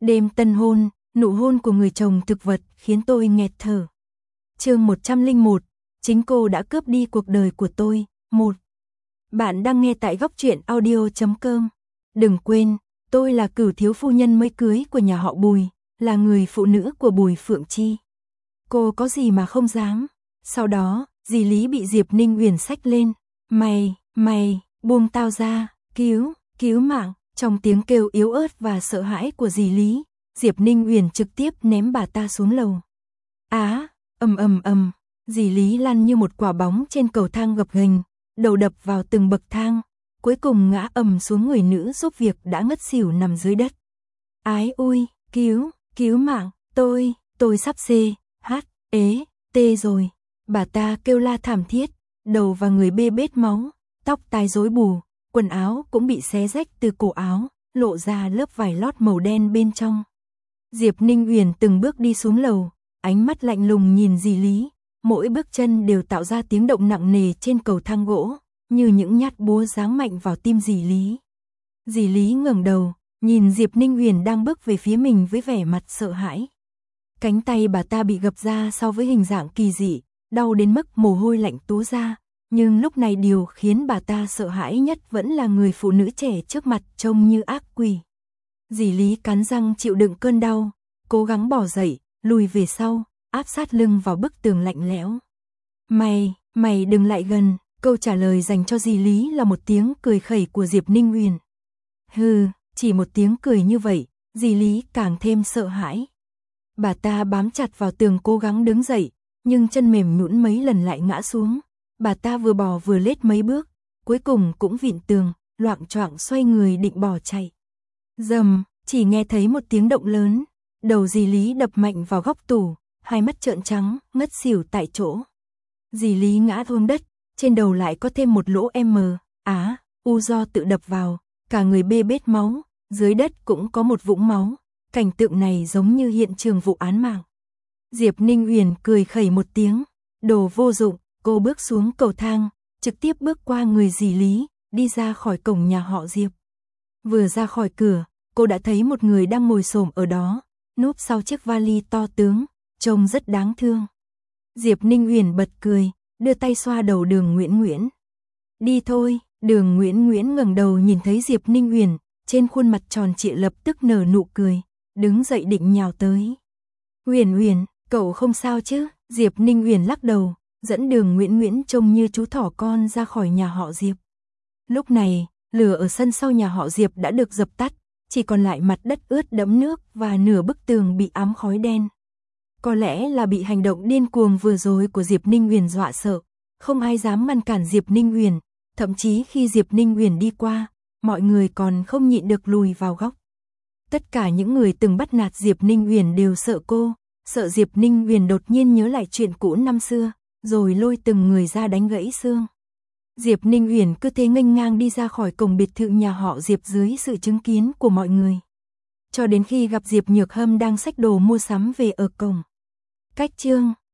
Đêm tân hôn, nụ hôn của người chồng thực vật khiến tôi nghẹt thở. Chương 101, chính cô đã cướp đi cuộc đời của tôi. 1. Bạn đang nghe tại góc truyện audio.com. Đừng quên, tôi là cửu thiếu phu nhân mới cưới của nhà họ Bùi, là người phụ nữ của Bùi Phượng Chi. Cô có gì mà không dám. Sau đó, dì Lý bị Diệp Ninh Uyển xách lên. Mày, buông tao ra, cứu mạng. Trong tiếng kêu yếu ớt và sợ hãi của dì Lý, Diệp Ninh Uyển trực tiếp ném bà ta xuống lầu. Ầm, dì Lý lăn như một quả bóng trên cầu thang gập ghềnh, đầu đập vào từng bậc thang, cuối cùng ngã ầm xuống người nữ giúp việc đã ngất xỉu nằm dưới đất. Ái ôi, cứu mạng, tôi sắp tê rồi. Bà ta kêu la thảm thiết, đầu và người bê bết máu, tóc tai rối bù, quần áo cũng bị xé rách từ cổ áo, lộ ra lớp vải lót màu đen bên trong. Diệp Ninh Uyển từng bước đi xuống lầu, ánh mắt lạnh lùng nhìn dì Lý, mỗi bước chân đều tạo ra tiếng động nặng nề trên cầu thang gỗ, như những nhát búa giáng mạnh vào tim dì Lý. Dì Lý ngẩng đầu, nhìn Diệp Ninh Uyển đang bước về phía mình với vẻ mặt sợ hãi. Cánh tay bà ta bị gập ra so với hình dạng kỳ dị, đau đến mức mồ hôi lạnh túa ra, nhưng lúc này điều khiến bà ta sợ hãi nhất vẫn là người phụ nữ trẻ trước mặt trông như ác quỷ. Dì Lý cắn răng chịu đựng cơn đau, cố gắng bò dậy, lùi về sau, áp sát lưng vào bức tường lạnh lẽo. Mày đừng lại gần. Câu trả lời dành cho dì Lý là một tiếng cười khẩy của Diệp Ninh Uyển. Hừ, chỉ một tiếng cười như vậy, dì Lý càng thêm sợ hãi. Bà ta bám chặt vào tường cố gắng đứng dậy, nhưng chân mềm nhũn mấy lần lại ngã xuống. Bà ta vừa bò vừa lết mấy bước, cuối cùng cũng vịn tường, loạng choạng xoay người định bỏ chạy. Rầm, chỉ nghe thấy một tiếng động lớn, đầu dì Lý đập mạnh vào góc tủ, hai mắt trợn trắng, ngất xỉu tại chỗ. Dì Lý ngã xuống đất, trên đầu lại có thêm một lỗ do tự đập vào, cả người bê bết máu, dưới đất cũng có một vũng máu, cảnh tượng này giống như hiện trường vụ án mạng. Diệp Ninh Uyển cười khẩy một tiếng, đồ vô dụng, cô bước xuống cầu thang, trực tiếp bước qua người dì Lý, đi ra khỏi cổng nhà họ Diệp. Vừa ra khỏi cửa, cô đã thấy một người đang ngồi xổm ở đó, núp sau chiếc vali to tướng, trông rất đáng thương. Diệp Ninh Uyển bật cười, đưa tay xoa đầu Đường Nguyễn. Đi thôi. Đường Nguyễn ngẩng đầu nhìn thấy Diệp Ninh Uyển, trên khuôn mặt tròn trịa lập tức nở nụ cười, đứng dậy định nhào tới. Uyển, cậu không sao chứ? Diệp Ninh Uyển lắc đầu, dẫn Đường Nguyễn trông như chú thỏ con ra khỏi nhà họ Diệp. Lúc này, lửa ở sân sau nhà họ Diệp đã được dập tắt, chỉ còn lại mặt đất ướt đẫm nước và nửa bức tường bị ám khói đen. Có lẽ là bị hành động điên cuồng vừa rồi của Diệp Ninh Uyển dọa sợ, không ai dám ngăn cản Diệp Ninh Uyển, thậm chí khi Diệp Ninh Uyển đi qua, mọi người còn không nhịn được lùi vào góc. Tất cả những người từng bắt nạt Diệp Ninh Uyển đều sợ cô, sợ Diệp Ninh Uyển đột nhiên nhớ lại chuyện cũ năm xưa, rồi lôi từng người ra đánh gãy xương. Diệp Ninh Uyển cứ thế nghênh ngang đi ra khỏi cổng biệt thự nhà họ Diệp dưới sự chứng kiến của mọi người. Cho đến khi gặp Diệp Nhược Hâm đang xách đồ mua sắm về ở cổng. Cách chương